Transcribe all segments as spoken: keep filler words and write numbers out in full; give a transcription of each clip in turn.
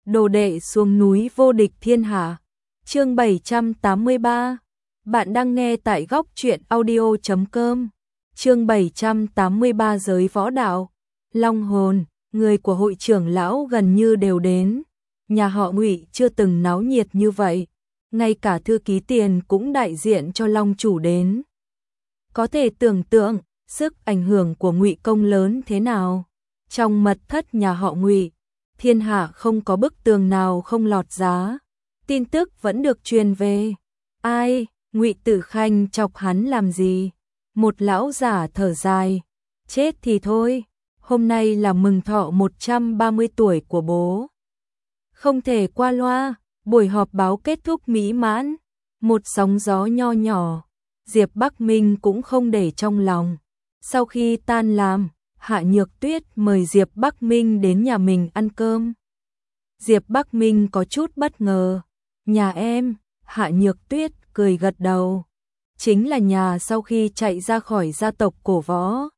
Đồ đệ xuống núi vô địch thiên hạ. Chương bảy trăm tám mươi ba. Bạn đang nghe tại góc truyện audio chấm com. Chương bảy trăm tám mươi ba giới võ đạo. Long hồn, người của hội trưởng lão gần như đều đến. Nhà họ Ngụy chưa từng náo nhiệt như vậy. Ngay cả thư ký Tiền cũng đại diện cho Long chủ đến. Có thể tưởng tượng sức ảnh hưởng của Ngụy công lớn thế nào. Trong mật thất nhà họ Ngụy, thiên hạ không có bức tường nào không lọt giá. Tin tức vẫn được truyền về. Ai, Ngụy Tử Khanh chọc hắn làm gì? Một lão giả thở dài. Chết thì thôi, hôm nay là mừng thọ một trăm ba mươi tuổi của bố. Không thể qua loa, buổi họp báo kết thúc mỹ mãn. Một sóng gió nho nhỏ, Diệp Bắc Minh cũng không để trong lòng. Sau khi tan làm, Hạ Nhược Tuyết mời Diệp Bắc Minh đến nhà mình ăn cơm. Diệp Bắc Minh có chút bất ngờ. Nhà em, Hạ Nhược Tuyết cười gật đầu. Chính là nhà sau khi chạy ra khỏi gia tộc cổ võ.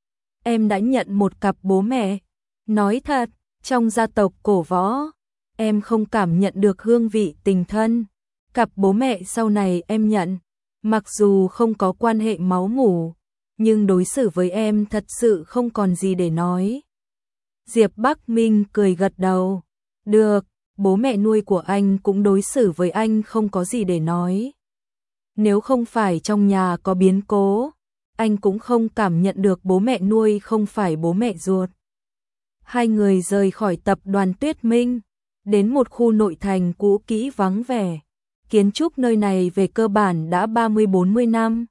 Em đã nhận một cặp bố mẹ. Nói thật, trong gia tộc cổ võ, em không cảm nhận được hương vị tình thân. Cặp bố mẹ sau này em nhận, mặc dù không có quan hệ máu mủ, nhưng đối xử với em thật sự không còn gì để nói. Diệp Bắc Minh cười gật đầu. Được, bố mẹ nuôi của anh cũng đối xử với anh không có gì để nói. Nếu không phải trong nhà có biến cố, anh cũng không cảm nhận được bố mẹ nuôi không phải bố mẹ ruột. Hai người rời khỏi tập đoàn Tuyết Minh, đến một khu nội thành cũ kỹ vắng vẻ. Kiến trúc nơi này về cơ bản đã ba mươi bốn mươi năm.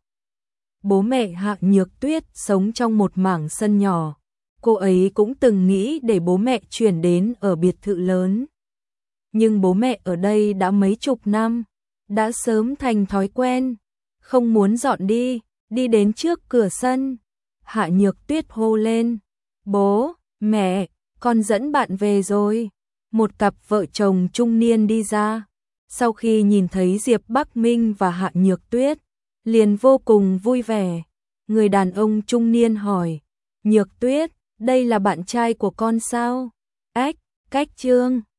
Bố mẹ Hạ Nhược Tuyết sống trong một mảng sân nhỏ. Cô ấy cũng từng nghĩ để bố mẹ chuyển đến ở biệt thự lớn. Nhưng bố mẹ ở đây đã mấy chục năm, đã sớm thành thói quen, không muốn dọn đi, đi đến trước cửa sân. Hạ Nhược Tuyết hô lên, bố, mẹ, con dẫn bạn về rồi. Một cặp vợ chồng trung niên đi ra, sau khi nhìn thấy Diệp Bắc Minh và Hạ Nhược Tuyết, liền vô cùng vui vẻ. Người đàn ông trung niên hỏi, Nhược Tuyết, đây là bạn trai của con sao? Ách, cách trương.